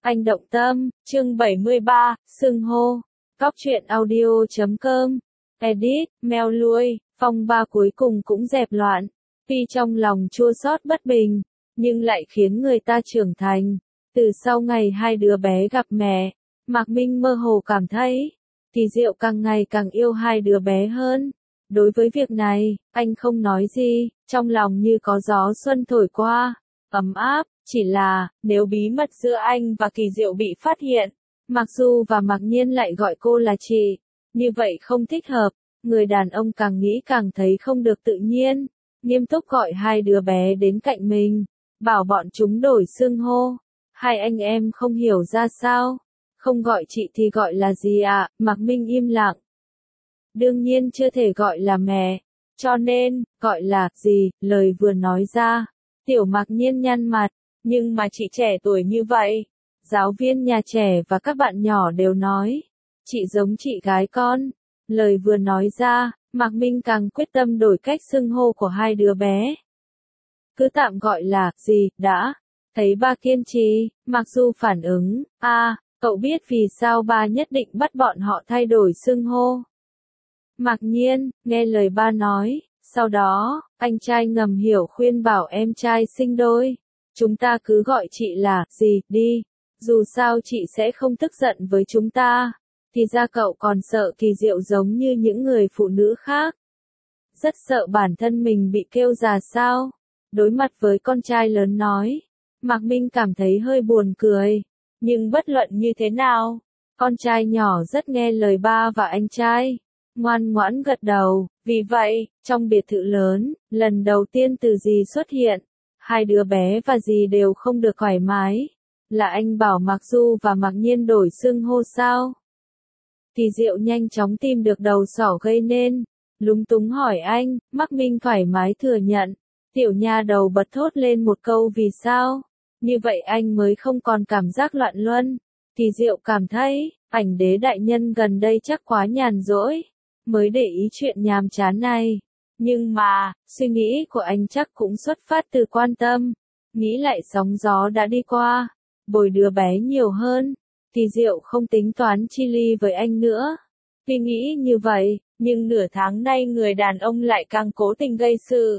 Anh động tâm, chương 73, xưng hô. Góc truyện audio.com. Edit, meo lui, phong ba cuối cùng cũng dẹp loạn. Tuy trong lòng chua xót bất bình, nhưng lại khiến người ta trưởng thành. Từ sau ngày hai đứa bé gặp mẹ, Mạc Minh mơ hồ cảm thấy, Kỳ Diệu càng ngày càng yêu hai đứa bé hơn. Đối với việc này, anh không nói gì, trong lòng như có gió xuân thổi qua, ấm áp. Chỉ là, nếu bí mật giữa anh và Kỳ Diệu bị phát hiện, Mạc Du và Mạc Nhiên lại gọi cô là chị, như vậy không thích hợp. Người đàn ông càng nghĩ càng thấy không được tự nhiên, nghiêm túc gọi hai đứa bé đến cạnh mình, bảo bọn chúng đổi xưng hô. Hai anh em không hiểu ra sao, không gọi chị thì gọi là gì ạ? Mạc Minh im lặng. Đương nhiên chưa thể gọi là mẹ, cho nên, gọi là gì? Lời vừa nói ra, Tiểu Mạc Nhiên nhăn mặt. Nhưng mà chị trẻ tuổi như vậy, giáo viên nhà trẻ và các bạn nhỏ đều nói, chị giống chị gái con. Lời vừa nói ra, Mạc Minh càng quyết tâm đổi cách xưng hô của hai đứa bé. Cứ tạm gọi là, gì, đã. Thấy ba kiên trì, Mạc Du phản ứng, cậu biết vì sao ba nhất định bắt bọn họ thay đổi xưng hô. Mạc Nhiên, nghe lời ba nói, sau đó, anh trai ngầm hiểu khuyên bảo em trai sinh đôi. Chúng ta cứ gọi chị là, gì, đi. Dù sao chị sẽ không tức giận với chúng ta. Thì ra cậu còn sợ Kỳ Diệu giống như những người phụ nữ khác. Rất sợ bản thân mình bị kêu già sao. Đối mặt với con trai lớn nói, Mạc Minh cảm thấy hơi buồn cười. Nhưng bất luận như thế nào, con trai nhỏ rất nghe lời ba và anh trai. Ngoan ngoãn gật đầu. Vì vậy, trong biệt thự lớn, lần đầu tiên Từ Dì xuất hiện. Hai đứa bé và dì đều không được thoải mái. Là anh bảo Mạc Du và Mạc Nhiên đổi xưng hô sao? Kỳ Diệu nhanh chóng tìm được đầu sỏ gây nên. Lúng túng hỏi anh, Mạc Minh thoải mái thừa nhận. Tiểu nha đầu bật thốt lên một câu vì sao? Như vậy anh mới không còn cảm giác loạn luân. Kỳ Diệu cảm thấy, ảnh đế đại nhân gần đây chắc quá nhàn rỗi, mới để ý chuyện nhàm chán này. Nhưng mà, suy nghĩ của anh chắc cũng xuất phát từ quan tâm. Nghĩ lại sóng gió đã đi qua, bồi đứa bé nhiều hơn. Kỳ Diệu không tính toán chi ly với anh nữa. Vì nghĩ như vậy, nhưng nửa tháng nay người đàn ông lại càng cố tình gây sự.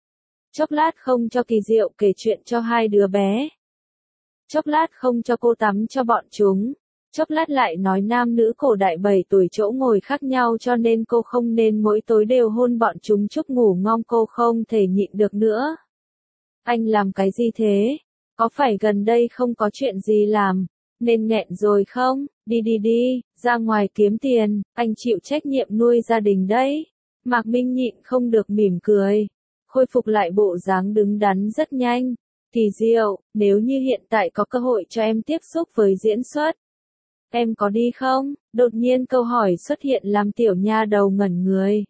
Chốc lát không cho Kỳ Diệu kể chuyện cho hai đứa bé. Chốc lát không cho cô tắm cho bọn chúng. Chốc lát lại nói nam nữ cổ đại 7 tuổi chỗ ngồi khác nhau cho nên cô không nên mỗi tối đều hôn bọn chúng chúc ngủ ngon, cô không thể nhịn được nữa. Anh làm cái gì thế? Có phải gần đây không có chuyện gì làm, nên nghẹn rồi không? Đi, ra ngoài kiếm tiền, anh chịu trách nhiệm nuôi gia đình đấy. Mạc Minh nhịn không được mỉm cười, khôi phục lại bộ dáng đứng đắn rất nhanh. Kỳ Diệu, nếu như hiện tại có cơ hội cho em tiếp xúc với diễn xuất, em có đi không? Đột nhiên câu hỏi xuất hiện làm tiểu nha đầu ngẩn người.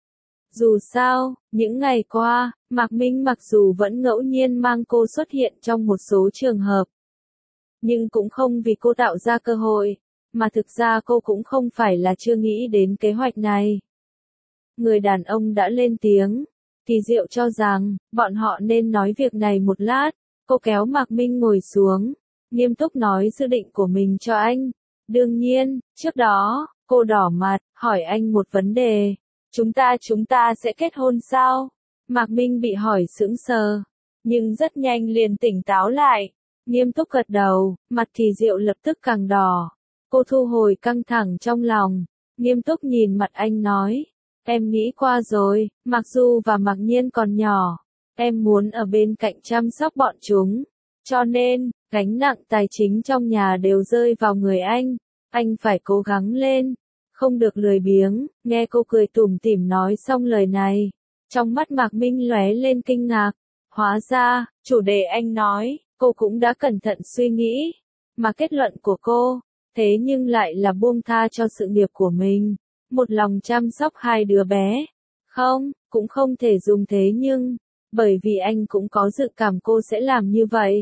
Dù sao, những ngày qua, Mạc Minh mặc dù vẫn ngẫu nhiên mang cô xuất hiện trong một số trường hợp, nhưng cũng không vì cô tạo ra cơ hội, mà thực ra cô cũng không phải là chưa nghĩ đến kế hoạch này. Người đàn ông đã lên tiếng. Kỳ Diệu cho rằng, bọn họ nên nói việc này một lát. Cô kéo Mạc Minh ngồi xuống, nghiêm túc nói dự định của mình cho anh. Đương nhiên, trước đó, cô đỏ mặt, hỏi anh một vấn đề. Chúng ta sẽ kết hôn sao? Mạc Minh bị hỏi sững sờ, nhưng rất nhanh liền tỉnh táo lại. Nghiêm túc gật đầu, mặt Kỳ Diệu lập tức càng đỏ. Cô thu hồi căng thẳng trong lòng, nghiêm túc nhìn mặt anh nói. Em nghĩ qua rồi, Mạc Du và Mạc Nhiên còn nhỏ. Em muốn ở bên cạnh chăm sóc bọn chúng. Cho nên, gánh nặng tài chính trong nhà đều rơi vào người anh. Anh phải cố gắng lên, không được lười biếng. Nghe cô cười tủm tỉm nói xong lời này, trong mắt Mạc Minh lóe lên kinh ngạc. Hóa ra, chủ đề anh nói, cô cũng đã cẩn thận suy nghĩ. Mà kết luận của cô, thế nhưng lại là buông tha cho sự nghiệp của mình. Một lòng chăm sóc hai đứa bé. Không, cũng không thể dùng thế nhưng, bởi vì anh cũng có dự cảm cô sẽ làm như vậy.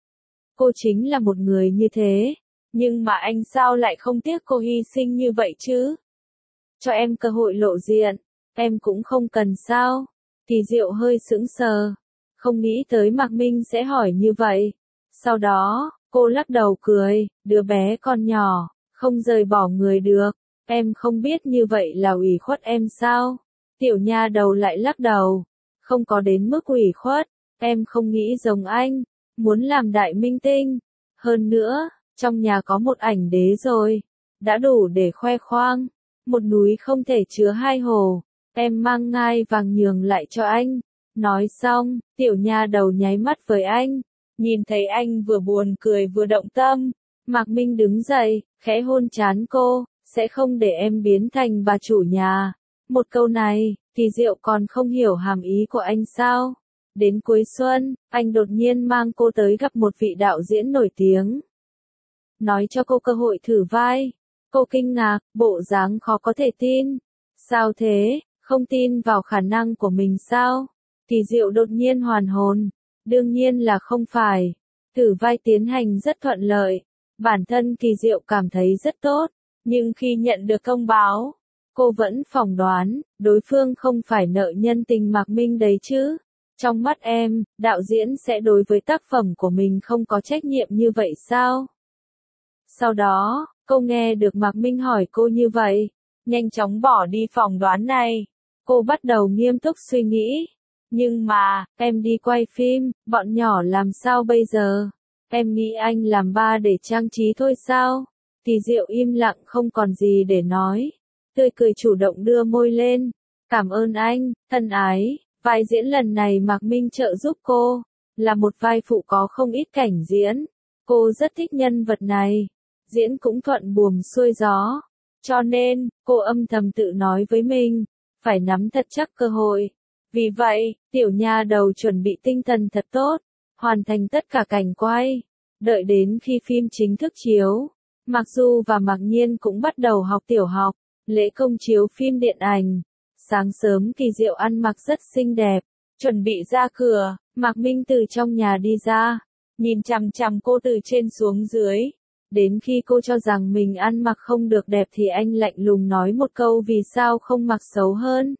Cô chính là một người như thế. Nhưng mà anh sao lại không tiếc cô hy sinh như vậy chứ? Cho em cơ hội lộ diện, em cũng không cần sao? Kỳ Diệu hơi sững sờ, không nghĩ tới Mạc Minh sẽ hỏi như vậy. Sau đó, Cô lắc đầu cười, đứa bé còn nhỏ, không rời bỏ người được. Em không biết như vậy là ủy khuất em sao? Tiểu nha đầu lại lắc đầu. Không có đến mức ủy khuất, em không nghĩ giống anh, muốn làm đại minh tinh. Hơn nữa, trong nhà có một ảnh đế rồi, đã đủ để khoe khoang. Một núi không thể chứa hai hồ, em mang ngai vàng nhường lại cho anh. Nói xong, tiểu nha đầu nháy mắt với anh. Nhìn thấy anh vừa buồn cười vừa động tâm, Mạc Minh đứng dậy, khẽ hôn trán cô, sẽ không để em biến thành bà chủ nhà. Một câu này, Kỳ Diệu còn không hiểu hàm ý của anh sao. Đến cuối xuân, anh đột nhiên mang cô tới gặp một vị đạo diễn nổi tiếng. Nói cho cô cơ hội thử vai. Cô kinh ngạc, bộ dáng khó có thể tin. Sao thế, không tin vào khả năng của mình sao? Kỳ Diệu đột nhiên hoàn hồn. Đương nhiên là không phải. Thử vai tiến hành rất thuận lợi. Bản thân Kỳ Diệu cảm thấy rất tốt. Nhưng khi nhận được thông báo, cô vẫn phỏng đoán, đối phương không phải nợ nhân tình Mạc Minh đấy chứ. Trong mắt em, đạo diễn sẽ đối với tác phẩm của mình không có trách nhiệm như vậy sao? Sau đó, cô nghe được Mạc Minh hỏi cô như vậy, nhanh chóng bỏ đi phỏng đoán này. Cô bắt đầu nghiêm túc suy nghĩ. Nhưng mà, em đi quay phim, bọn nhỏ làm sao bây giờ? Em nghĩ anh làm ba để trang trí thôi sao? Kỳ Diệu im lặng không còn gì để nói. Tươi cười chủ động đưa môi lên. Cảm ơn anh, thân ái. Vai diễn lần này Mạc Minh trợ giúp cô. Là một vai phụ có không ít cảnh diễn. Cô rất thích nhân vật này. Diễn cũng thuận buồm xuôi gió. Cho nên, cô âm thầm tự nói với mình. Phải nắm thật chắc cơ hội. Vì vậy, tiểu nha đầu chuẩn bị tinh thần thật tốt. Hoàn thành tất cả cảnh quay. Đợi đến khi phim chính thức chiếu. Mạc Du và Mạc Nhiên cũng bắt đầu học tiểu học. Lễ công chiếu phim điện ảnh. Sáng sớm Kỳ Diệu ăn mặc rất xinh đẹp. Chuẩn bị ra cửa, Mạc Minh từ trong nhà đi ra. Nhìn chằm chằm cô từ trên xuống dưới. Đến khi cô cho rằng mình ăn mặc không được đẹp thì anh lạnh lùng nói một câu vì sao không mặc xấu hơn.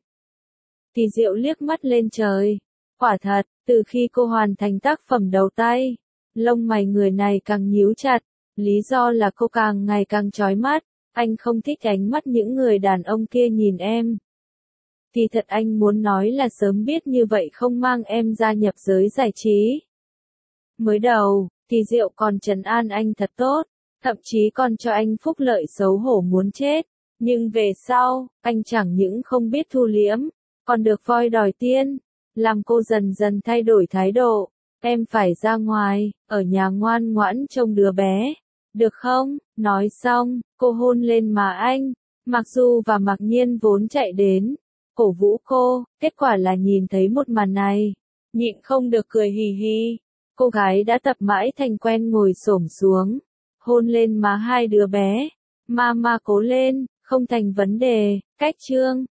Kỳ Diệu liếc mắt lên trời. Quả thật, từ khi cô hoàn thành tác phẩm đầu tay, lông mày người này càng nhíu chặt. Lý do là cô càng ngày càng chói mắt. Anh không thích ánh mắt những người đàn ông kia nhìn em. Thì thật anh muốn nói là sớm biết như vậy không mang em gia nhập giới giải trí. Mới đầu, Kỳ Diệu còn trấn an anh thật tốt, thậm chí còn cho anh phúc lợi xấu hổ muốn chết. Nhưng về sau, anh chẳng những không biết thu liễm, còn được voi đòi tiên, làm cô dần dần thay đổi thái độ. Em phải ra ngoài, ở nhà ngoan ngoãn trông đứa bé. Được không? Nói xong, cô hôn lên má anh. Mạc Du và Mạc Nhiên vốn chạy đến, cổ vũ cô, kết quả là nhìn thấy một màn này. Nhịn không được cười hì hì. Cô gái đã tập mãi thành quen ngồi xổm xuống, hôn lên má hai đứa bé. Mama cố lên, không thành vấn đề, cách chương.